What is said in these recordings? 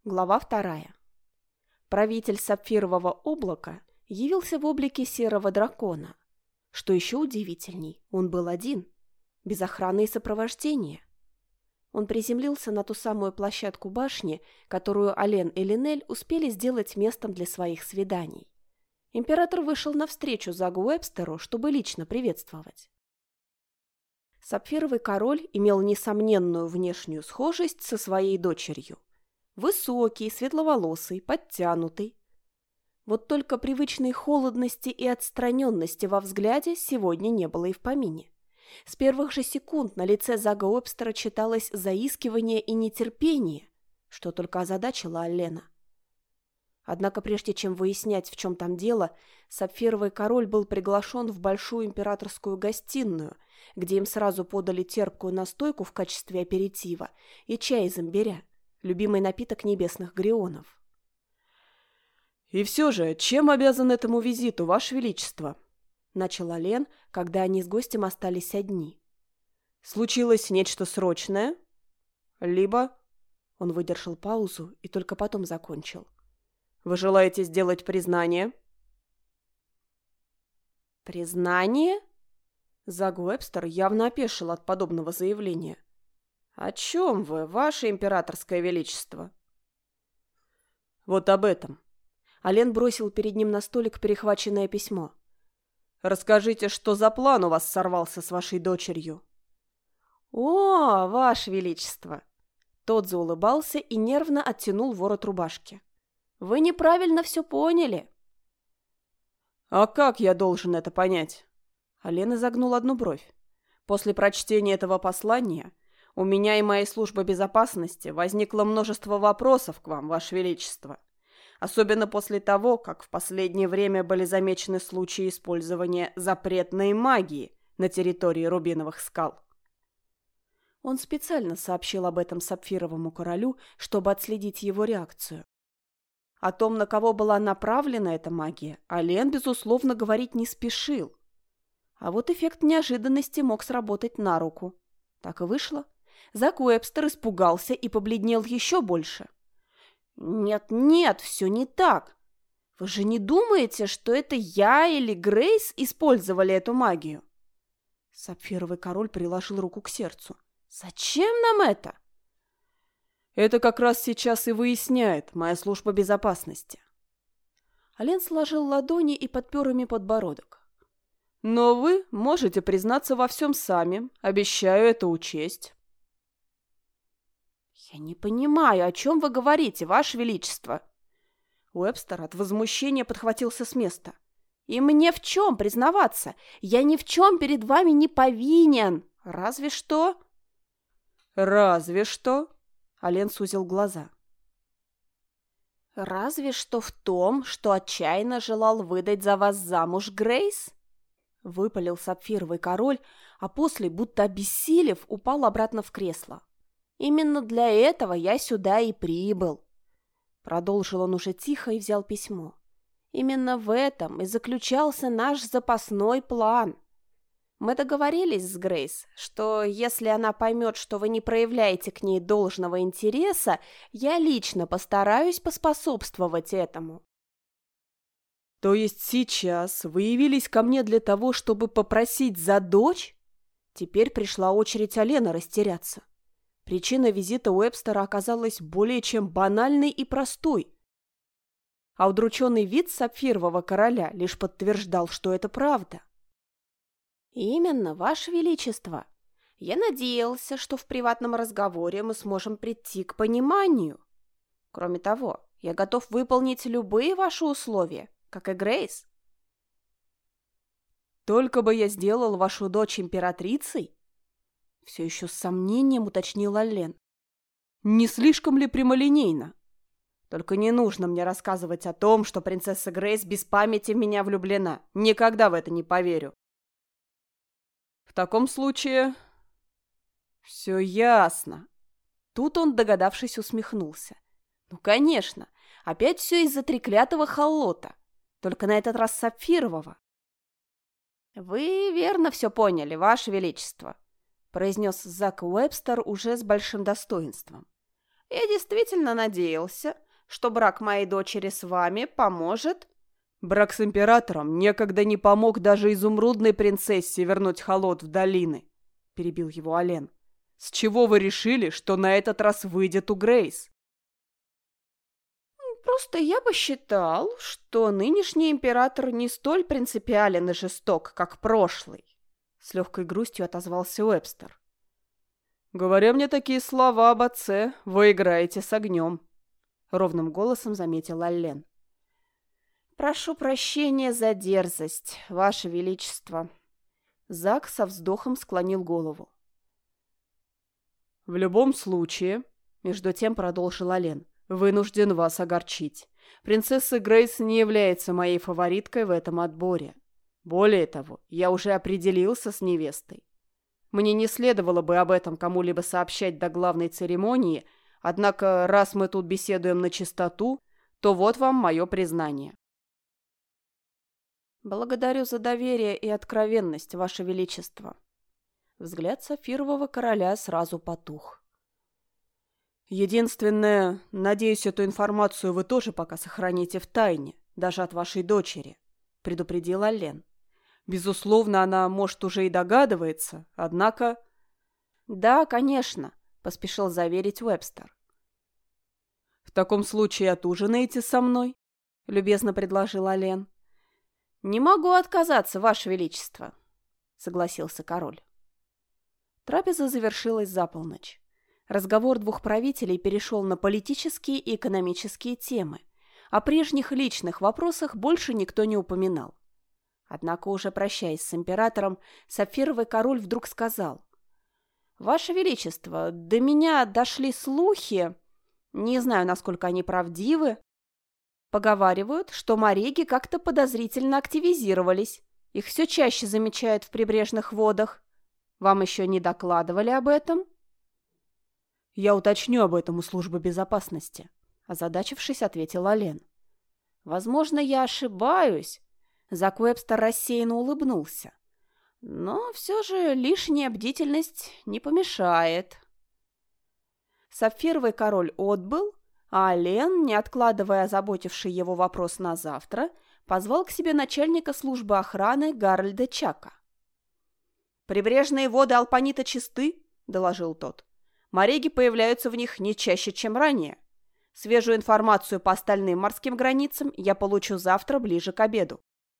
Глава 2. Правитель сапфирового облака явился в облике серого дракона. Что еще удивительней, он был один, без охраны и сопровождения. Он приземлился на ту самую площадку башни, которую Ален и Линель успели сделать местом для своих свиданий. Император вышел навстречу Загу Уэбстеру, чтобы лично приветствовать. Сапфировый король имел несомненную внешнюю схожесть со своей дочерью. Высокий, светловолосый, подтянутый. Вот только привычной холодности и отстраненности во взгляде сегодня не было и в помине. С первых же секунд на лице Зага Уэбстера читалось заискивание и нетерпение, что только озадачило Аллена. Однако прежде чем выяснять, в чем там дело, Сапфировый король был приглашен в большую императорскую гостиную, где им сразу подали терпкую настойку в качестве аперитива и чай из имбиря, любимый напиток небесных грионов. «И все же, чем обязан этому визиту, Ваше Величество?» — начал Ален, когда они с гостем остались одни. «Случилось нечто срочное? Либо...» Он выдержал паузу и только потом закончил. «Вы желаете сделать признание?» «Признание?» Заг Уэбстер явно опешил от подобного заявления. «О чем вы, Ваше Императорское Величество?» «Вот об этом». Ален бросил перед ним на столик перехваченное письмо. «Расскажите, что за план у вас сорвался с вашей дочерью?» «О, Ваше Величество!» Тот заулыбался и нервно оттянул ворот рубашки. «Вы неправильно все поняли». «А как я должен это понять?» Ален изогнул одну бровь. «После прочтения этого послания у меня и моей службы безопасности возникло множество вопросов к вам, Ваше Величество. Особенно после того, как в последнее время были замечены случаи использования запретной магии на территории Рубиновых скал». Он специально сообщил об этом Сапфировому королю, чтобы отследить его реакцию. О том, на кого была направлена эта магия, Ален, безусловно, говорить не спешил. А вот эффект неожиданности мог сработать на руку. Так и вышло. Заг Уэбстер испугался и побледнел еще больше. «Нет, все не так. Вы же не думаете, что это я или Грейс использовали эту магию?» Сапфировый король приложил руку к сердцу. «Зачем нам это?» «Это как раз сейчас и выясняет моя служба безопасности». Ален сложил ладони и подпер ими подбородок. «Но вы можете признаться во всем сами. Обещаю это учесть». «Я не понимаю, о чем вы говорите, Ваше Величество?» Уэбстер от возмущения подхватился с места. «И мне в чем признаваться? Я ни в чем перед вами не повинен. Разве что...» «Разве что...» Ален сузил глаза. «Разве что в том, что отчаянно желал выдать за вас замуж Грейс?» Выпалил Сапфировый король, а после, будто обессилев, упал обратно в кресло. «Именно для этого я сюда и прибыл», — продолжил он уже тихо и взял письмо. «Именно в этом и заключался наш запасной план. Мы договорились с Грейс, что если она поймет, что вы не проявляете к ней должного интереса, я лично постараюсь поспособствовать этому». «То есть сейчас вы явились ко мне для того, чтобы попросить за дочь?» Теперь пришла очередь Алена растеряться. Причина визита Уэбстера оказалась более чем банальной и простой. А удрученный вид Сапфирового короля лишь подтверждал, что это правда. «Именно, Ваше Величество. Я надеялся, что в приватном разговоре мы сможем прийти к пониманию. Кроме того, я готов выполнить любые ваши условия, как и Грейс». «Только бы я сделал вашу дочь императрицей?» Все еще с сомнением уточнил Ален. «Не слишком ли прямолинейно? Только не нужно мне рассказывать о том, что принцесса Грейс без памяти в меня влюблена. Никогда в это не поверю». «В таком случае...» «Все ясно». Тут он, догадавшись, усмехнулся. «Ну, конечно, опять все из-за треклятого холота, только на этот раз сапфирового». «Вы верно все поняли, Ваше Величество», — произнес Заг Уэбстер уже с большим достоинством. Я действительно надеялся, что брак моей дочери с вами поможет. Брак с императором некогда не помог даже изумрудной принцессе вернуть холод в долины, перебил его Ален. С чего вы решили, что на этот раз выйдет у Грейс? Просто я посчитал, что нынешний император не столь принципиален и жесток, как прошлый. С легкой грустью отозвался Уэбстер. Говоря мне такие слова об отце, вы играете с огнем, ровным голосом заметил Аллен. Прошу прощения за дерзость, Ваше Величество. Зак со вздохом склонил голову. В любом случае, между тем продолжил Ален, вынужден вас огорчить. Принцесса Грейс не является моей фавориткой в этом отборе. Более того, я уже определился с невестой. Мне не следовало бы об этом кому-либо сообщать до главной церемонии, однако, раз мы тут беседуем на чистоту, то вот вам мое признание. Благодарю за доверие и откровенность, Ваше Величество. Взгляд сапфирового короля сразу потух. Единственное, надеюсь, эту информацию вы тоже пока сохраните в тайне, даже от вашей дочери, предупредил Аллен. Безусловно, она, может, уже и догадывается, однако... Да, конечно, поспешил заверить Уэбстер. В таком случае отужинаете со мной, любезно предложил Аллен. Не могу отказаться, Ваше Величество, согласился король. Трапеза завершилась за полночь. Разговор двух правителей перешел на политические и экономические темы. О прежних личных вопросах больше никто не упоминал. Однако, уже прощаясь с императором, сапфировый король вдруг сказал: «Ваше Величество, до меня дошли слухи, не знаю, насколько они правдивы. Поговаривают, что мореги как-то подозрительно активизировались. Их все чаще замечают в прибрежных водах. Вам еще не докладывали об этом?» «Я уточню об этом у службы безопасности», — озадачившись, ответил Ален. «Возможно, я ошибаюсь». Зак Уэбстер рассеянно улыбнулся. «Но все же лишняя бдительность не помешает». Сапфировый король отбыл, а Ален, не откладывая озаботивший его вопрос на завтра, позвал к себе начальника службы охраны Гарольда Чака. «Прибрежные воды Алпанита чисты», — доложил тот. «Мореги появляются в них не чаще, чем ранее. Свежую информацию по остальным морским границам я получу завтра ближе к обеду».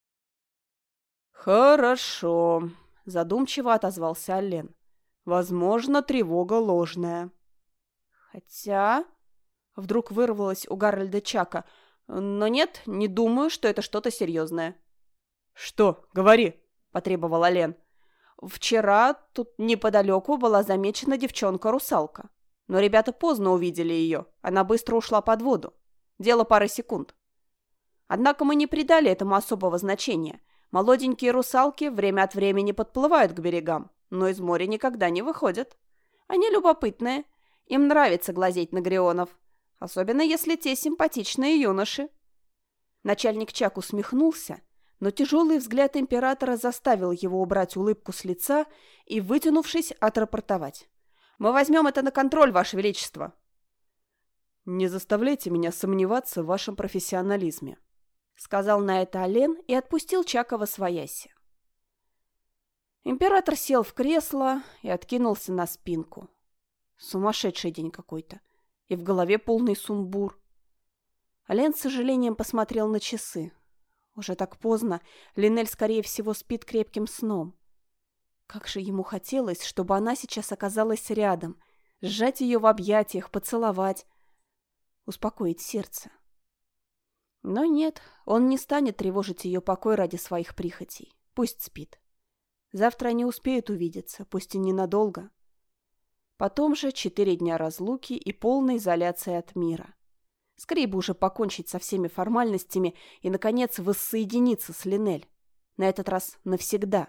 «Хорошо», — задумчиво отозвался Аллен. «Возможно, тревога ложная». «Хотя...» — вдруг вырвалось у Гарольда Чака. «Но нет, не думаю, что это что-то серьезное». «Что? Говори», — потребовал Аллен. «Вчера тут неподалеку была замечена девчонка-русалка. Но ребята поздно увидели ее, она быстро ушла под воду. Дело пары секунд. Однако мы не придали этому особого значения. Молоденькие русалки время от времени подплывают к берегам, но из моря никогда не выходят. Они любопытные, им нравится глазеть на грионов, особенно если те симпатичные юноши». Начальник Чак усмехнулся, но тяжелый взгляд императора заставил его убрать улыбку с лица и, вытянувшись, отрапортовать: «Мы возьмем это на контроль, Ваше Величество». «Не заставляйте меня сомневаться в вашем профессионализме», — сказал на это Ален и отпустил Чака восвояси. Император сел в кресло и откинулся на спинку. Сумасшедший день какой-то. И в голове полный сумбур. Ален с сожалением посмотрел на часы. Уже так поздно, Линель, скорее всего, спит крепким сном. Как же ему хотелось, чтобы она сейчас оказалась рядом, сжать ее в объятиях, поцеловать, успокоить сердце. Но нет, он не станет тревожить ее покой ради своих прихотей. Пусть спит. Завтра они успеют увидеться, пусть и ненадолго. Потом же 4 дня разлуки и полной изоляции от мира. Скорее бы уже покончить со всеми формальностями и, наконец, воссоединиться с Линель. На этот раз навсегда.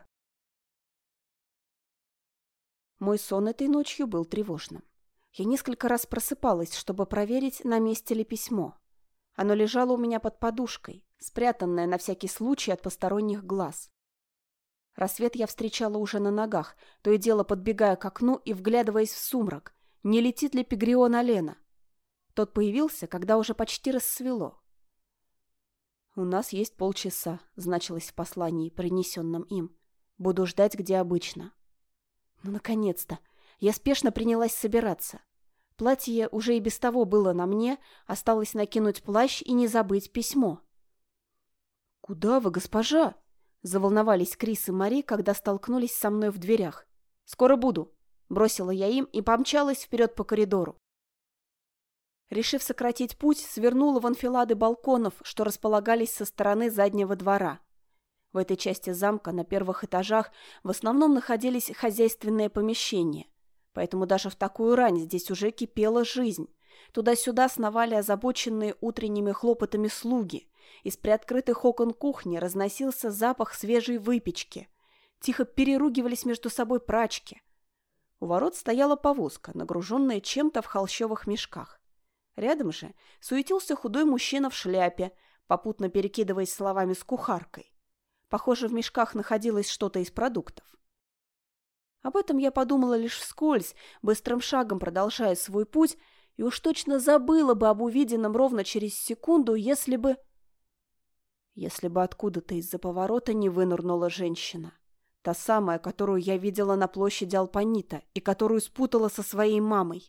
Мой сон этой ночью был тревожным. Я несколько раз просыпалась, чтобы проверить, на месте ли письмо. Оно лежало у меня под подушкой, спрятанное на всякий случай от посторонних глаз. Рассвет я встречала уже на ногах, то и дело подбегая к окну и вглядываясь в сумрак, не летит ли Пегрион Алена. Тот появился, когда уже почти рассвело. «У нас есть полчаса», — значилось в послании, принесенном им. «Буду ждать, где обычно». Ну, наконец-то! Я спешно принялась собираться. Платье уже и без того было на мне, осталось накинуть плащ и не забыть письмо. «Куда вы, госпожа?» — заволновались Крис и Мари, когда столкнулись со мной в дверях. «Скоро буду», — бросила я им и помчалась вперед по коридору. Решив сократить путь, свернула в анфилады балконов, что располагались со стороны заднего двора. В этой части замка на первых этажах в основном находились хозяйственные помещения, поэтому даже в такую рань здесь уже кипела жизнь. Туда-сюда сновали озабоченные утренними хлопотами слуги. Из приоткрытых окон кухни разносился запах свежей выпечки. Тихо переругивались между собой прачки. У ворот стояла повозка, нагруженная чем-то в холщовых мешках. Рядом же суетился худой мужчина в шляпе, попутно перекидываясь словами с кухаркой. Похоже, в мешках находилось что-то из продуктов. Об этом я подумала лишь вскользь, быстрым шагом продолжая свой путь, и уж точно забыла бы об увиденном ровно через секунду, если бы откуда-то из-за поворота не вынырнула женщина. Та самая, которую я видела на площади Алпанита и которую спутала со своей мамой.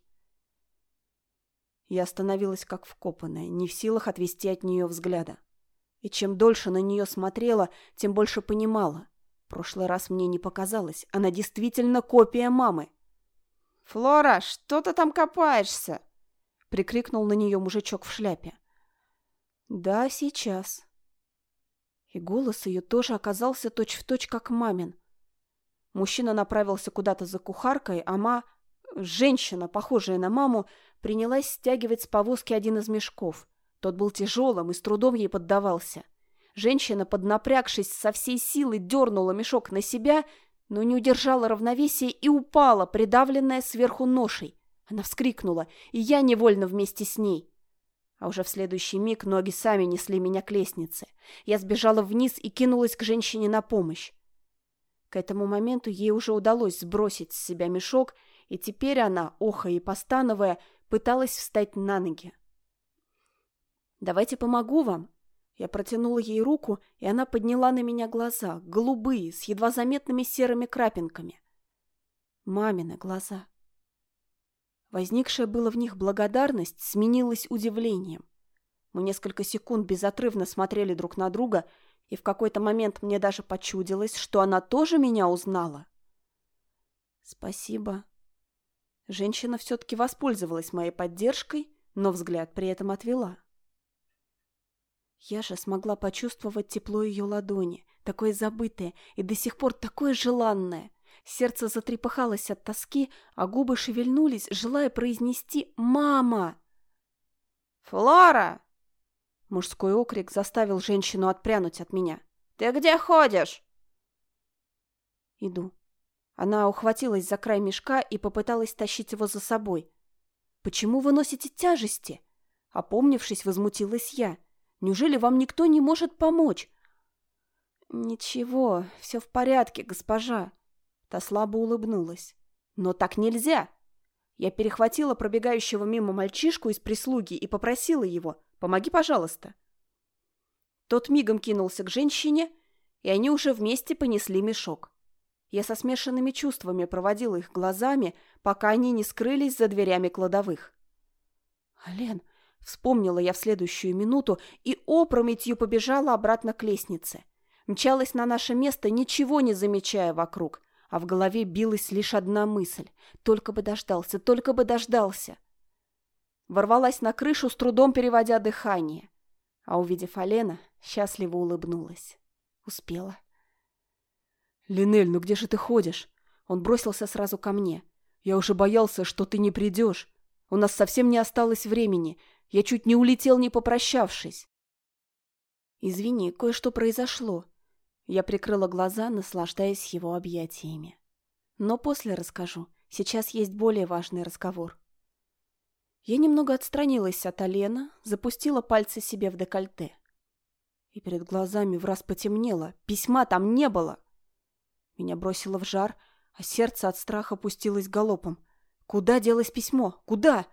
Я остановилась как вкопанная, не в силах отвести от нее взгляда. И чем дольше на нее смотрела, тем больше понимала. В прошлый раз мне не показалось, она действительно копия мамы. «Флора, что ты там копаешься?» — прикрикнул на нее мужичок в шляпе. «Да, сейчас». И голос ее тоже оказался точь-в-точь, как мамин. Мужчина направился куда-то за кухаркой, а женщина, похожая на маму, принялась стягивать с повозки один из мешков. Тот был тяжелым и с трудом ей поддавался. Женщина, поднапрягшись, со всей силы дернула мешок на себя, но не удержала равновесия и упала, придавленная сверху ношей. Она вскрикнула, и я невольно вместе с ней. А уже в следующий миг ноги сами несли меня к лестнице. Я сбежала вниз и кинулась к женщине на помощь. К этому моменту ей уже удалось сбросить с себя мешок, и теперь она, охая и постановая, пыталась встать на ноги. «Давайте помогу вам». Я протянула ей руку, и она подняла на меня глаза, голубые, с едва заметными серыми крапинками. Мамины глаза. Возникшая было в них благодарность сменилась удивлением. Мы несколько секунд безотрывно смотрели друг на друга, и в какой-то момент мне даже почудилось, что она тоже меня узнала. «Спасибо». Женщина все-таки воспользовалась моей поддержкой, но взгляд при этом отвела. Я же смогла почувствовать тепло ее ладони, такое забытое и до сих пор такое желанное. Сердце затрепыхалось от тоски, а губы шевельнулись, желая произнести «Мама!». «Флора!» Мужской окрик заставил женщину отпрянуть от меня. «Ты где ходишь?» Иду. Она ухватилась за край мешка и попыталась тащить его за собой. «Почему вы носите тяжести?» Опомнившись, возмутилась я. «Неужели вам никто не может помочь?» «Ничего, все в порядке, госпожа». Та слабо улыбнулась. «Но так нельзя!» Я перехватила пробегающего мимо мальчишку из прислуги и попросила его: «Помоги, пожалуйста». Тот мигом кинулся к женщине, и они уже вместе понесли мешок. Я со смешанными чувствами проводила их глазами, пока они не скрылись за дверями кладовых. «Ален!» — вспомнила я в следующую минуту и опрометью побежала обратно к лестнице. Мчалась на наше место, ничего не замечая вокруг, а в голове билась лишь одна мысль: только бы дождался, только бы дождался. Ворвалась на крышу, с трудом переводя дыхание, а, увидев Алена, счастливо улыбнулась. Успела. «Линель, ну где же ты ходишь?» Он бросился сразу ко мне. «Я уже боялся, что ты не придешь. У нас совсем не осталось времени. Я чуть не улетел, не попрощавшись». «Извини, кое-что произошло». Я прикрыла глаза, наслаждаясь его объятиями. «Но после расскажу. Сейчас есть более важный разговор». Я немного отстранилась от Алена, запустила пальцы себе в декольте. И перед глазами враз потемнело. Письма там не было. Меня бросило в жар, а сердце от страха пустилось галопом. Куда делось письмо? Куда?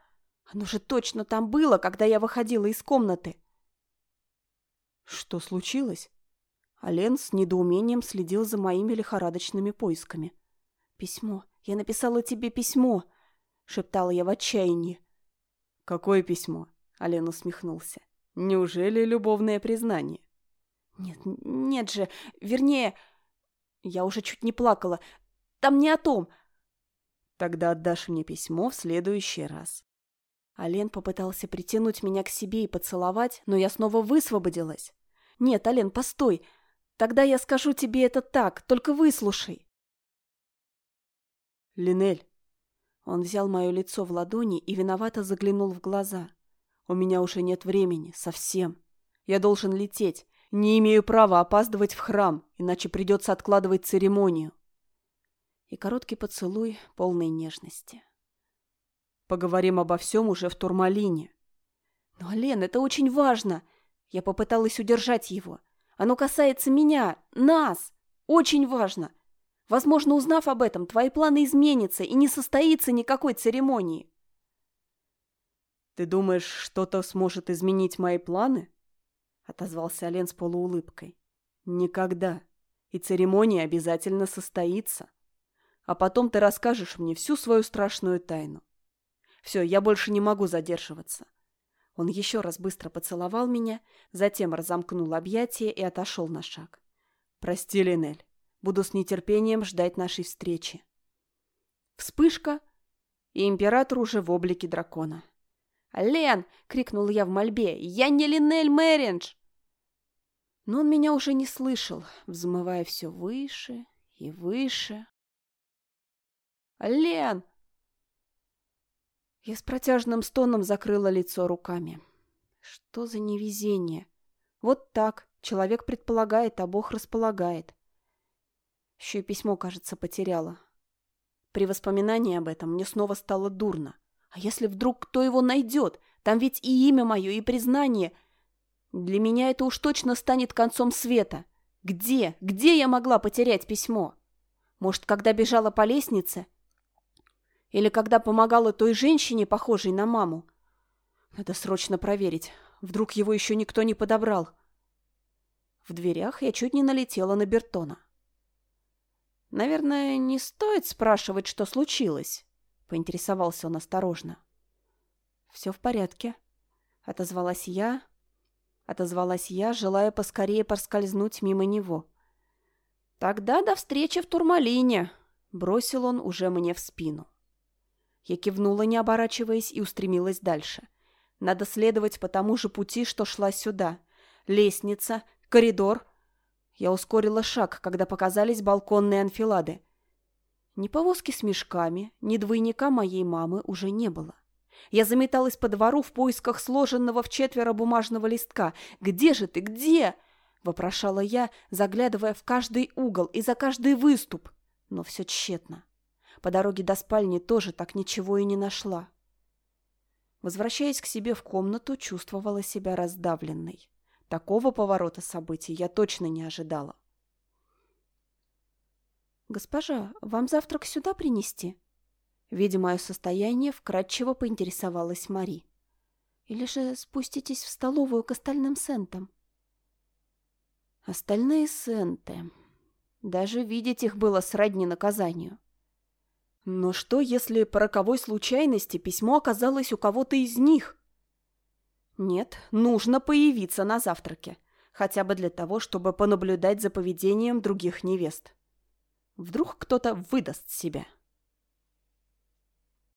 Оно же точно там было, когда я выходила из комнаты. Что случилось? Ален с недоумением следил за моими лихорадочными поисками. «Письмо. Я написала тебе письмо», — шептала я в отчаянии. «Какое письмо?» — Ален усмехнулся. «Неужели любовное признание?» Нет же. Вернее, я уже чуть не плакала. Там не о том». «Тогда отдашь мне письмо в следующий раз». Ален попытался притянуть меня к себе и поцеловать, но я снова высвободилась. «Нет, Ален, постой. Тогда я скажу тебе это так, только выслушай». «Линель». Он взял мое лицо в ладони и виновато заглянул в глаза. «У меня уже нет времени, совсем. Я должен лететь. Не имею права опаздывать в храм, иначе придется откладывать церемонию». И короткий поцелуй, полной нежности. «Поговорим обо всем уже в Турмалине». «Но, Лен, это очень важно!» Я попыталась удержать его. «Оно касается меня, нас! Очень важно! Возможно, узнав об этом, твои планы изменятся и не состоится никакой церемонии». «Ты думаешь, что-то сможет изменить мои планы?» — отозвался Ален с полуулыбкой. «Никогда. И церемония обязательно состоится. А потом ты расскажешь мне всю свою страшную тайну. Все, я больше не могу задерживаться». Он еще раз быстро поцеловал меня, затем разомкнул объятия и отошел на шаг. «Прости, Линель. Буду с нетерпением ждать нашей встречи». Вспышка, и император уже в облике дракона. «Лен!» — крикнул я в мольбе. «Я не Линель Мэриндж!» Но он меня уже не слышал, взмывая все выше и выше. «Лен!» Я с протяжным стоном закрыла лицо руками. Что за невезение? Вот так. Человек предполагает, а Бог располагает. Еще и письмо, кажется, потеряла. При воспоминании об этом мне снова стало дурно. А если вдруг кто его найдет? Там ведь и имя мое, и признание. Для меня это уж точно станет концом света. Где? Где я могла потерять письмо? Может, когда бежала по лестнице? Или когда помогала той женщине, похожей на маму? Надо срочно проверить. Вдруг его еще никто не подобрал. В дверях я чуть не налетела на Бертона. «Наверное, не стоит спрашивать, что случилось?» — поинтересовался он осторожно. «Все в порядке», — отозвалась я, желая поскорее проскользнуть мимо него. «Тогда до встречи в Турмалине», — бросил он уже мне в спину. Я кивнула, не оборачиваясь, и устремилась дальше. Надо следовать по тому же пути, что шла сюда. Лестница, коридор. Я ускорила шаг, когда показались балконные анфилады. Ни повозки с мешками, ни двойника моей мамы уже не было. Я заметалась по двору в поисках сложенного вчетверо бумажного листка. «Где же ты, где?» — вопрошала я, заглядывая в каждый угол и за каждый выступ. Но все тщетно. По дороге до спальни тоже так ничего и не нашла. Возвращаясь к себе в комнату, чувствовала себя раздавленной. Такого поворота событий я точно не ожидала. «Госпожа, вам завтрак сюда принести?» Видя мое состояние, вкратчиво поинтересовалась Мари. «Или же спуститесь в столовую к остальным сентам?» Остальные сенты. Даже видеть их было сродни наказанию. Но что, если по роковой случайности письмо оказалось у кого-то из них? Нет, нужно появиться на завтраке, хотя бы для того, чтобы понаблюдать за поведением других невест. Вдруг кто-то выдаст себя.